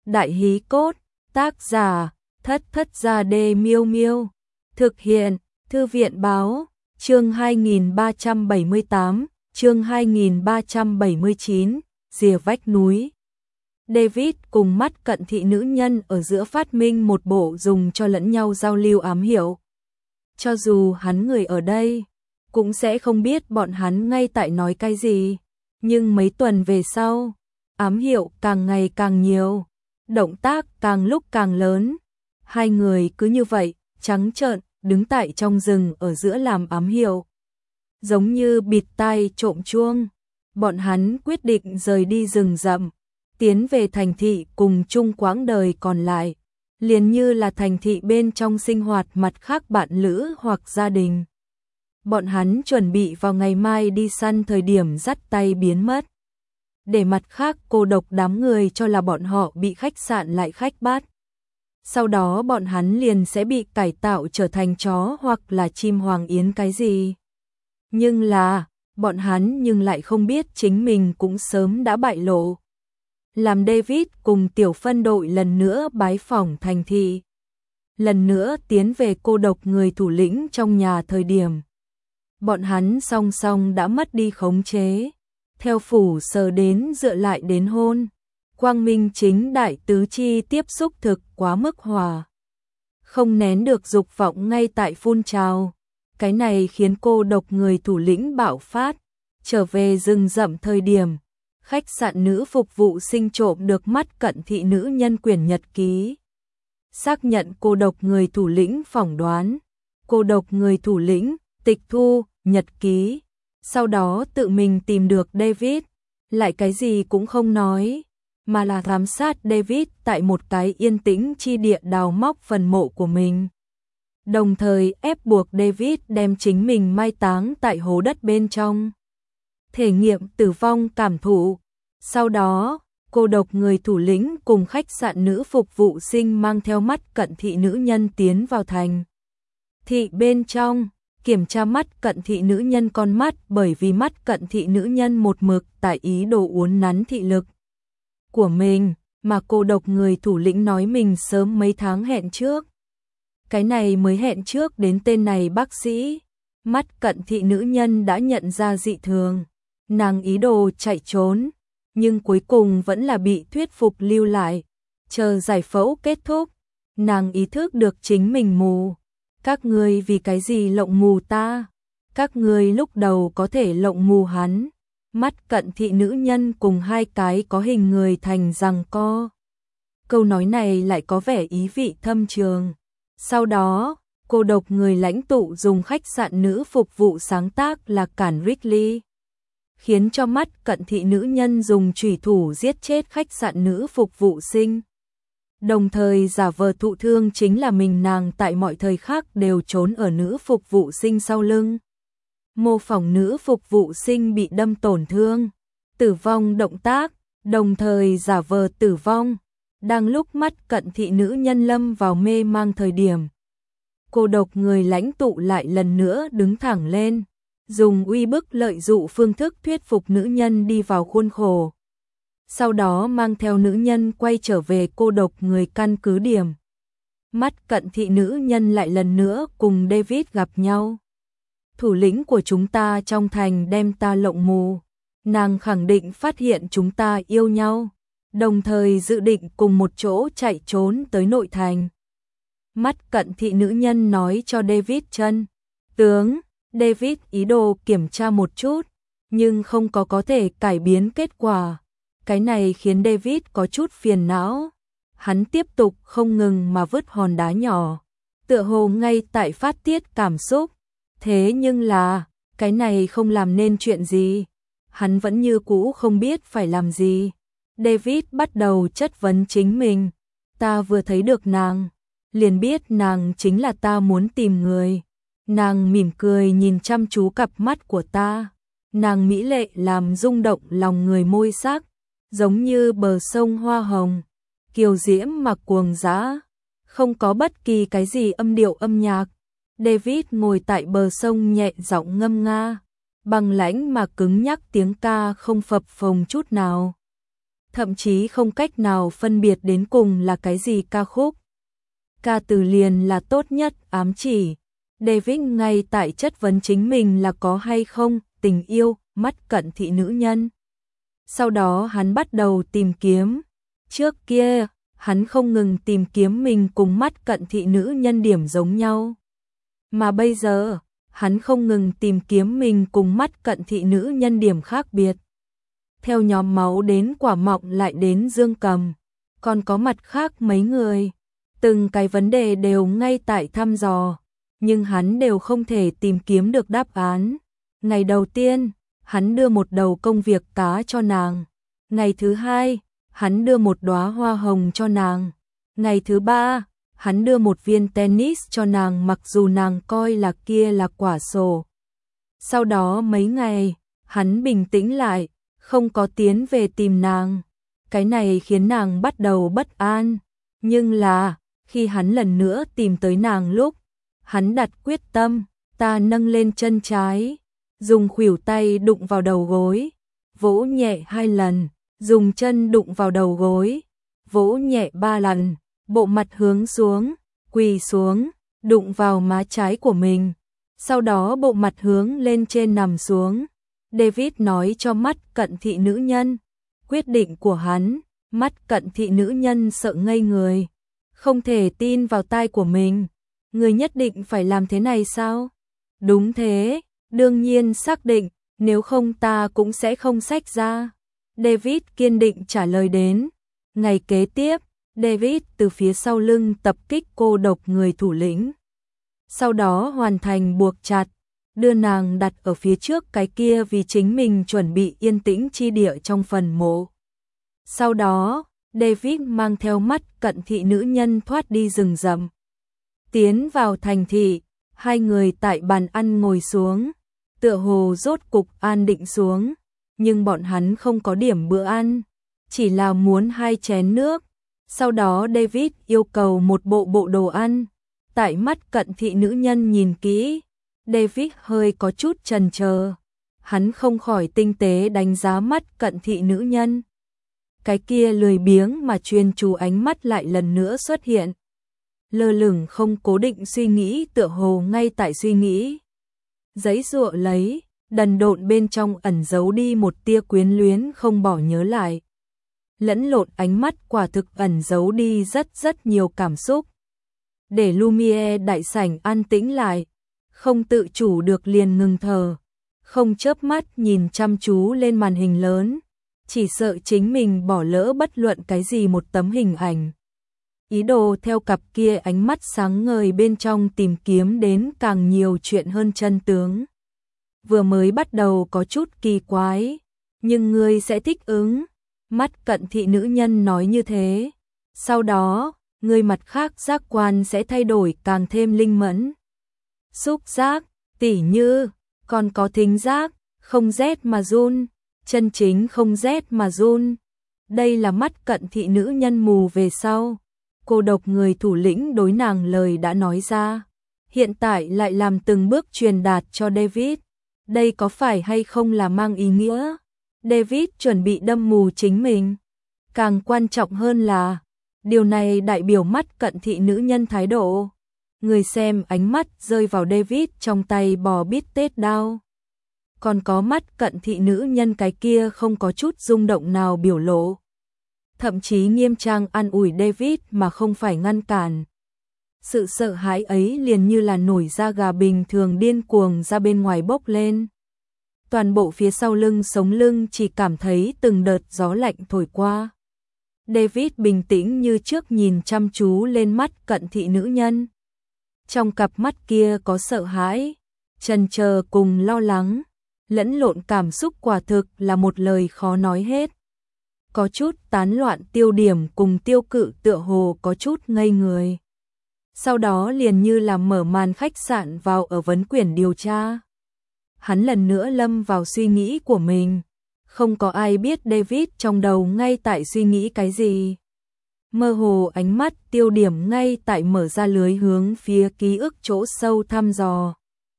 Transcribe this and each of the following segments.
Đại hí cốt, tác giả, Thất Thất Gia Đê Miêu Miêu. Thực hiện, Thư viện báo, chương 2378, chương 2379, rìa vách núi. David cùng mắt cận thị nữ nhân ở giữa phát minh một bộ dùng cho lẫn nhau giao lưu ám hiệu. Cho dù hắn người ở đây, cũng sẽ không biết bọn hắn ngay tại nói cái gì. Nhưng mấy tuần về sau, ám hiệu càng ngày càng nhiều, động tác càng lúc càng lớn. Hai người cứ như vậy, trắng trợn, đứng tại trong rừng ở giữa làm ám hiệu. Giống như bịt tai trộm chuông, bọn hắn quyết định rời đi rừng rậm, tiến về thành thị cùng chung quãng đời còn lại, liền như là thành thị bên trong sinh hoạt mặt khác bạn lữ hoặc gia đình. Bọn hắn chuẩn bị vào ngày mai đi săn thời điểm dắt tay biến mất. Để mặt khác cô độc đám người cho là bọn họ bị khách sạn lại khách bắt. Sau đó bọn hắn liền sẽ bị cải tạo trở thành chó hoặc là chim hoàng yến cái gì. Nhưng là, bọn hắn nhưng lại không biết chính mình cũng sớm đã bại lộ. Làm David cùng tiểu phân đội lần nữa bái phỏng thành thị. Lần nữa tiến về cô độc người thủ lĩnh trong nhà thời điểm. Bọn hắn song song đã mất đi khống chế. Theo phủ sờ đến dựa lại đến hôn. Quang minh chính đại tứ chi tiếp xúc thực quá mức hòa. Không nén được dục vọng ngay tại phun trào. Cái này khiến cô độc người thủ lĩnh bạo phát. Trở về rừng rậm thời điểm. Khách sạn nữ phục vụ sinh trộm được mắt cận thị nữ nhân quyển nhật ký. Xác nhận cô độc người thủ lĩnh phỏng đoán. Cô độc người thủ lĩnh, tịch thu, nhật ký. Sau đó tự mình tìm được David. Lại cái gì cũng không nói. Mà là giám sát David tại một cái yên tĩnh chi địa đào móc phần mộ của mình. Đồng thời ép buộc David đem chính mình mai táng tại hố đất bên trong. Thể nghiệm tử vong cảm thụ. Sau đó, cô độc người thủ lĩnh cùng khách sạn nữ phục vụ sinh mang theo mắt cận thị nữ nhân tiến vào thành thị bên trong, kiểm tra mắt cận thị nữ nhân con mắt bởi vì mắt cận thị nữ nhân một mực tại ý đồ uốn nắn thị lực của mình, mà cô độc người thủ lĩnh nói mình sớm mấy tháng hẹn trước. Cái này mới hẹn trước đến tên này bác sĩ. Mắt cận thị nữ nhân đã nhận ra dị thường. Nàng ý đồ chạy trốn, nhưng cuối cùng vẫn là bị thuyết phục lưu lại. Chờ giải phẫu kết thúc, nàng ý thức được chính mình mù. Các ngươi vì cái gì lộng mù ta? Các ngươi lúc đầu có thể lộng mù hắn. Mắt cận thị nữ nhân cùng hai cái có hình người thành giằng co. Câu nói này lại có vẻ ý vị thâm trường. Sau đó, cô độc người lãnh tụ dùng khách sạn nữ phục vụ sáng tác là cản Ridley. Khiến cho mắt cận thị nữ nhân dùng chủy thủ giết chết khách sạn nữ phục vụ sinh. Đồng thời giả vờ thụ thương chính là mình nàng tại mọi thời khắc đều trốn ở nữ phục vụ sinh sau lưng. Mô phỏng nữ phục vụ sinh bị đâm tổn thương, tử vong động tác, đồng thời giả vờ tử vong. Đang lúc mắt cận thị nữ nhân lâm vào mê mang thời điểm. Cô độc người lãnh tụ lại lần nữa đứng thẳng lên. Dùng uy bức lợi dụ phương thức thuyết phục nữ nhân đi vào khuôn khổ. Sau đó mang theo nữ nhân quay trở về cô độc người căn cứ điểm. Mắt cận thị nữ nhân lại lần nữa cùng David gặp nhau. Thủ lĩnh của chúng ta trong thành đem ta lộng mù. Nàng khẳng định phát hiện chúng ta yêu nhau. Đồng thời dự định cùng một chỗ chạy trốn tới nội thành. Mắt cận thị nữ nhân nói cho David chân tướng. David ý đồ kiểm tra một chút, nhưng không có thể cải biến kết quả. Cái này khiến David có chút phiền não. Hắn tiếp tục không ngừng mà vứt hòn đá nhỏ, tựa hồ ngay tại phát tiết cảm xúc. Thế nhưng là, cái này không làm nên chuyện gì. Hắn vẫn như cũ không biết phải làm gì. David bắt đầu chất vấn chính mình. Ta vừa thấy được nàng, liền biết nàng chính là ta muốn tìm người. Nàng mỉm cười nhìn chăm chú cặp mắt của ta. Nàng mỹ lệ làm rung động lòng người môi sắc, giống như bờ sông hoa hồng, kiều diễm mà cuồng dã, không có bất kỳ cái gì âm điệu âm nhạc. David ngồi tại bờ sông nhẹ giọng ngâm nga, bằng lãnh mà cứng nhắc tiếng ca không phập phồng chút nào. thậm chí không cách nào phân biệt đến cùng là cái gì ca khúc. Ca từ liền là tốt nhất ám chỉ. David ngay tại chất vấn chính mình là có hay không tình yêu mắt cận thị nữ nhân. Sau đó hắn bắt đầu tìm kiếm. Trước kia, hắn không ngừng tìm kiếm mình cùng mắt cận thị nữ nhân điểm giống nhau. Mà bây giờ, hắn không ngừng tìm kiếm mình cùng mắt cận thị nữ nhân điểm khác biệt. Theo nhóm máu đến Quả Mọng lại đến Dương Cầm, còn có mặt khác mấy người. Từng cái vấn đề đều ngay tại thăm dò, nhưng hắn đều không thể tìm kiếm được đáp án. Ngày đầu tiên, hắn đưa một đầu công việc cá cho nàng. Ngày thứ hai, hắn đưa một đóa hoa hồng cho nàng. Ngày thứ ba, hắn đưa một viên tennis cho nàng mặc dù nàng coi là kia là quả sổ. Sau đó mấy ngày, hắn bình tĩnh lại, không có tiến về tìm nàng. Cái này khiến nàng bắt đầu bất an. Nhưng là, khi hắn lần nữa tìm tới nàng lúc, hắn đặt quyết tâm, ta nâng lên chân trái, dùng khuỷu tay đụng vào đầu gối, vỗ nhẹ 2 lần, dùng chân đụng vào đầu gối, vỗ nhẹ 3 lần, bộ mặt hướng xuống, quỳ xuống, đụng vào má trái của mình, sau đó bộ mặt hướng lên trên nằm xuống. David nói cho mắt cận thị nữ nhân, quyết định của hắn, mắt cận thị nữ nhân sợ ngây người, không thể tin vào tai của mình. Người nhất định phải làm thế này sao? Đúng thế, đương nhiên xác định, nếu không ta cũng sẽ không xách ra. David kiên định trả lời đến. Ngày kế tiếp, David từ phía sau lưng tập kích cô độc người thủ lĩnh. Sau đó hoàn thành buộc chặt, đưa nàng đặt ở phía trước cái kia vì chính mình chuẩn bị yên tĩnh chi địa trong phần mộ. Sau đó, David mang theo mắt cận thị nữ nhân thoát đi rừng rậm. Tiến vào thành thị, hai người tại bàn ăn ngồi xuống, tựa hồ rốt cục an định xuống, nhưng bọn hắn không có điểm bữa ăn, chỉ là muốn 2 chén nước. Sau đó David yêu cầu một bộ đồ ăn. Tại mắt cận thị nữ nhân nhìn kỹ, David hơi có chút chần chờ. Hắn không khỏi tinh tế đánh giá mắt cận thị nữ nhân. Cái kia lười biếng mà chuyên chú ánh mắt lại lần nữa xuất hiện. Lơ lửng không cố định suy nghĩ tựa hồ ngay tại suy nghĩ. Giấy giụa lấy, đần độn bên trong ẩn giấu đi một tia quyến luyến không bỏ nhớ lại. Lẫn lộn ánh mắt quả thực ẩn giấu đi rất nhiều cảm xúc. Để Lumiere đại sảnh an tĩnh lại, không tự chủ được liền ngừng thở, không chớp mắt nhìn chăm chú lên màn hình lớn, chỉ sợ chính mình bỏ lỡ bất luận cái gì một tấm hình ảnh. Ý đồ theo cặp kia ánh mắt sáng ngời bên trong tìm kiếm đến càng nhiều chuyện hơn chân tướng. Vừa mới bắt đầu có chút kỳ quái, nhưng ngươi sẽ thích ứng. Mắt cận thị nữ nhân nói như thế. Sau đó, người mặt khác giác quan sẽ thay đổi càng thêm linh mẫn. Xúc giác, tỉ như, còn có thính giác, không rét mà run, chân chính không rét mà run. Đây là mắt cận thị nữ nhân mù về sau. Cô độc người thủ lĩnh đối nàng lời đã nói ra. Hiện tại lại làm từng bước truyền đạt cho David. Đây có phải hay không là mang ý nghĩa? David chuẩn bị đâm mù chính mình. Càng quan trọng hơn là, điều này đại biểu mắt cận thị nữ nhân thái độ. Người xem ánh mắt rơi vào David trong tay bò bít tết đao. Còn có mắt cận thị nữ nhân cái kia không có chút rung động nào biểu lộ. Thậm chí nghiêm trang an ủi David mà không phải ngăn cản. Sự sợ hãi ấy liền như là nổi da gà bình thường điên cuồng ra bên ngoài bốc lên. Toàn bộ phía sau lưng sống lưng chỉ cảm thấy từng đợt gió lạnh thổi qua. David bình tĩnh như trước nhìn chăm chú lên mắt cận thị nữ nhân. Trong cặp mắt kia có sợ hãi, chần chờ cùng lo lắng, lẫn lộn cảm xúc quả thực là một lời khó nói hết. Có chút tán loạn tiêu điểm cùng tiêu cự tựa hồ có chút ngây người. Sau đó liền như là mở màn khách sạn vào ở vấn quyển điều tra. Hắn lần nữa lâm vào suy nghĩ của mình. Không có ai biết David trong đầu ngay tại suy nghĩ cái gì. Mơ hồ ánh mắt tiêu điểm ngay tại mở ra lưới hướng phía ký ức chỗ sâu thăm dò.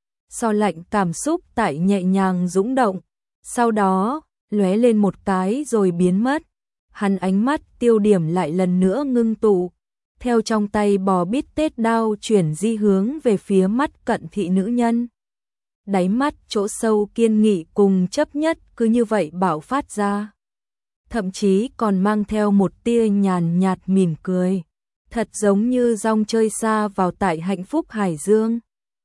So lạnh cảm xúc tại nhẹ nhàng dũng động. Sau đó, lóe lên một cái rồi biến mất. Hắn ánh mắt tiêu điểm lại lần nữa ngưng tụ, theo trong tay bò bít tết đao chuyển di hướng về phía mắt cận thị nữ nhân. Đáy mắt chỗ sâu kiên nghị cùng chấp nhất cứ như vậy bạo phát ra. Thậm chí còn mang theo một tia nhàn nhạt mỉm cười, thật giống như dòng chơi xa vào tại hạnh phúc hải dương.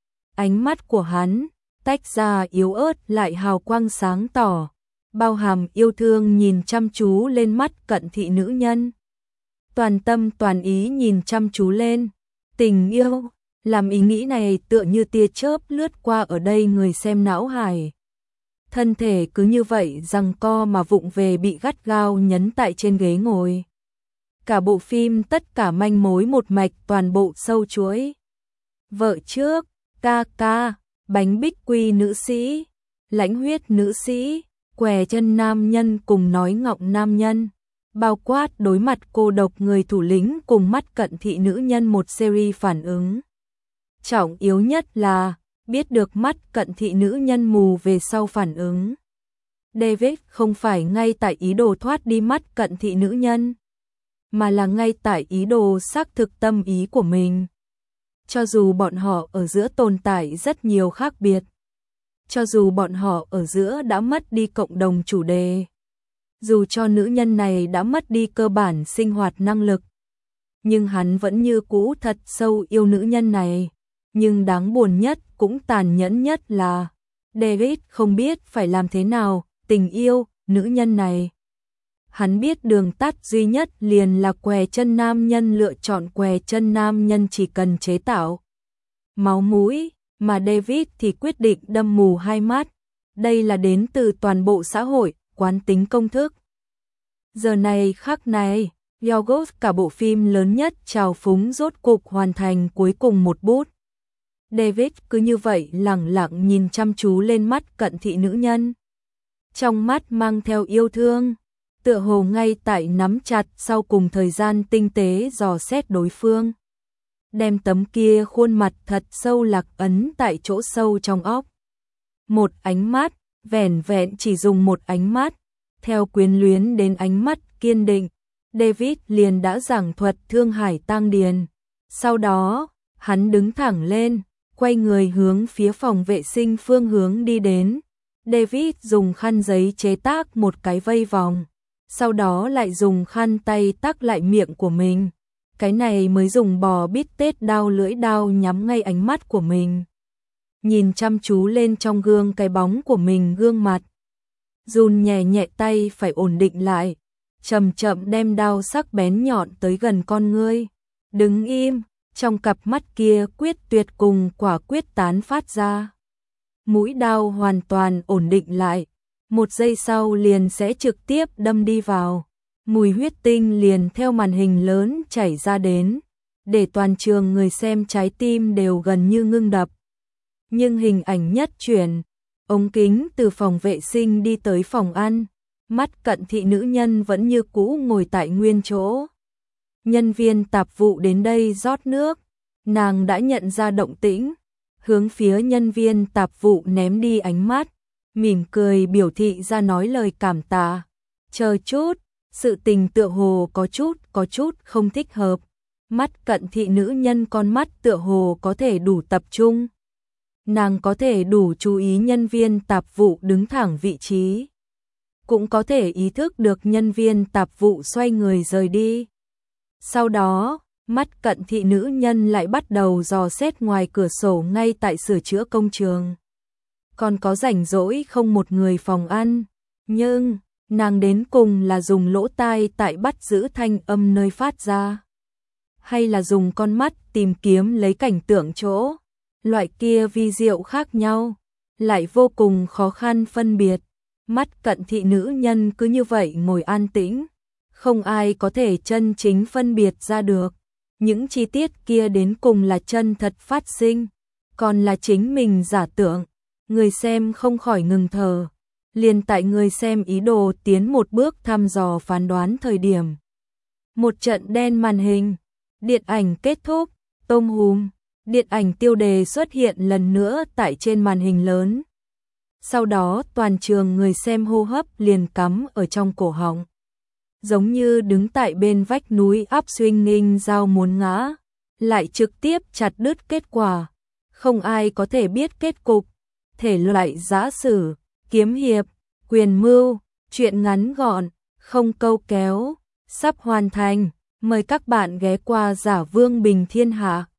Ánh mắt của hắn, tách ra yếu ớt lại hào quang sáng tỏ, bao hàm yêu thương nhìn chăm chú lên mắt cận thị nữ nhân. Toàn tâm toàn ý nhìn chăm chú lên, tình yêu, làm ý nghĩ này tựa như tia chớp lướt qua ở đây người xem não hải. Thân thể cứ như vậy giằng co mà vụng về bị gắt gao nhấn tại trên ghế ngồi. Cả bộ phim tất cả manh mối một mạch toàn bộ sâu chuỗi. Vợ trước, ca ca, bánh bích quy nữ sĩ, lãnh huyết nữ sĩ, què chân nam nhân cùng nói ngọng nam nhân. Bao quát đối mặt cô độc người thủ lĩnh cùng mắt cận thị nữ nhân một series phản ứng. Trọng yếu nhất là biết được mắt cận thị nữ nhân mù về sau phản ứng. David không phải ngay tại ý đồ thoát đi mắt cận thị nữ nhân, mà là ngay tại ý đồ xác thực tâm ý của mình. Cho dù bọn họ ở giữa tồn tại rất nhiều khác biệt, cho dù bọn họ ở giữa đã mất đi cộng đồng chủ đề, dù cho nữ nhân này đã mất đi cơ bản sinh hoạt năng lực, nhưng hắn vẫn như cũ thật sâu yêu nữ nhân này. Nhưng đáng buồn nhất cũng tàn nhẫn nhất là David không biết phải làm thế nào tình yêu nữ nhân này. Hắn biết đường tắt duy nhất liền là què chân nam nhân, lựa chọn què chân nam nhân chỉ cần chế tạo máu mũi, mà David thì quyết định đâm mù hai mắt. Đây là đến từ toàn bộ xã hội, quán tính công thức. Giờ này khắc này, Yorgos cả bộ phim lớn nhất trào phúng rốt cục hoàn thành cuối cùng một bút. David cứ như vậy lẳng lặng nhìn chăm chú lên mắt cận thị nữ nhân. Trong mắt mang theo yêu thương, tựa hồ ngay tại nắm chặt sau cùng thời gian tinh tế dò xét đối phương. Đem tấm kia khuôn mặt thật sâu lạc ấn tại chỗ sâu trong óc. Một ánh mắt, vẻn vẹn chỉ dùng một ánh mắt, theo quyến luyến đến ánh mắt kiên định, David liền đã giảng thuật Thương Hải Tang Điền. Sau đó, hắn đứng thẳng lên, quay người hướng phía phòng vệ sinh phương hướng đi đến. David dùng khăn giấy chế tác một cái vây vòng, sau đó lại dùng khăn tay tắc lại miệng của mình. Cái này mới dùng bò bít tết đao lưỡi đao nhắm ngay ánh mắt của mình. Nhìn chăm chú lên trong gương cái bóng của mình gương mặt. Run nhẹ nhẹ tay phải ổn định lại, chậm chậm đem đao sắc bén nhọn tới gần con ngươi. Đứng im, trong cặp mắt kia quyết tuyệt cùng quả quyết tán phát ra. Mũi đao hoàn toàn ổn định lại, một giây sau liền sẽ trực tiếp đâm đi vào. Mùi huyết tinh liền theo màn hình lớn chảy ra đến, để toàn trường người xem trái tim đều gần như ngưng đập. Nhưng hình ảnh nhất chuyển, ống kính từ phòng vệ sinh đi tới phòng ăn, mắt cận thị nữ nhân vẫn như cũ ngồi tại nguyên chỗ. Nhân viên tạp vụ đến đây rót nước, nàng đã nhận ra động tĩnh, hướng phía nhân viên tạp vụ ném đi ánh mắt, mỉm cười biểu thị ra nói lời cảm tạ. Chờ chút, sự tình tựa hồ có chút không thích hợp. Mắt cận thị nữ nhân con mắt tựa hồ có thể đủ tập trung. Nàng có thể đủ chú ý nhân viên tạp vụ đứng thẳng vị trí. Cũng có thể ý thức được nhân viên tạp vụ xoay người rời đi. Sau đó, mắt cận thị nữ nhân lại bắt đầu dò xét ngoài cửa sổ ngay tại sửa chữa công trường. Còn có rảnh rỗi không một người phòng ăn, nhưng nàng đến cùng là dùng lỗ tai tại bắt giữ thanh âm nơi phát ra, hay là dùng con mắt tìm kiếm lấy cảnh tượng chỗ, loại kia vi diệu khác nhau, lại vô cùng khó khăn phân biệt. Mắt cận thị nữ nhân cứ như vậy ngồi an tĩnh, không ai có thể chân chính phân biệt ra được. Những chi tiết kia đến cùng là chân thật phát sinh, còn là chính mình giả tưởng. Người xem không khỏi ngừng thở. Liền tại người xem ý đồ tiến một bước thăm dò phán đoán thời điểm. Một trận đen màn hình, điện ảnh kết thúc, tôm hùm, điện ảnh tiêu đề xuất hiện lần nữa tại trên màn hình lớn. Sau đó toàn trường người xem hô hấp liền cắm ở trong cổ họng. giống như đứng tại bên vách núi áp suy nghênh giao muốn ngã, lại trực tiếp chặt đứt kết quả. Không ai có thể biết kết cục. Thể loại giã sử, kiếm hiệp, quyền mưu, truyện ngắn gọn, không câu kéo, sắp hoàn thành. Mời các bạn ghé qua Giả Vương Bình Thiên Hạ.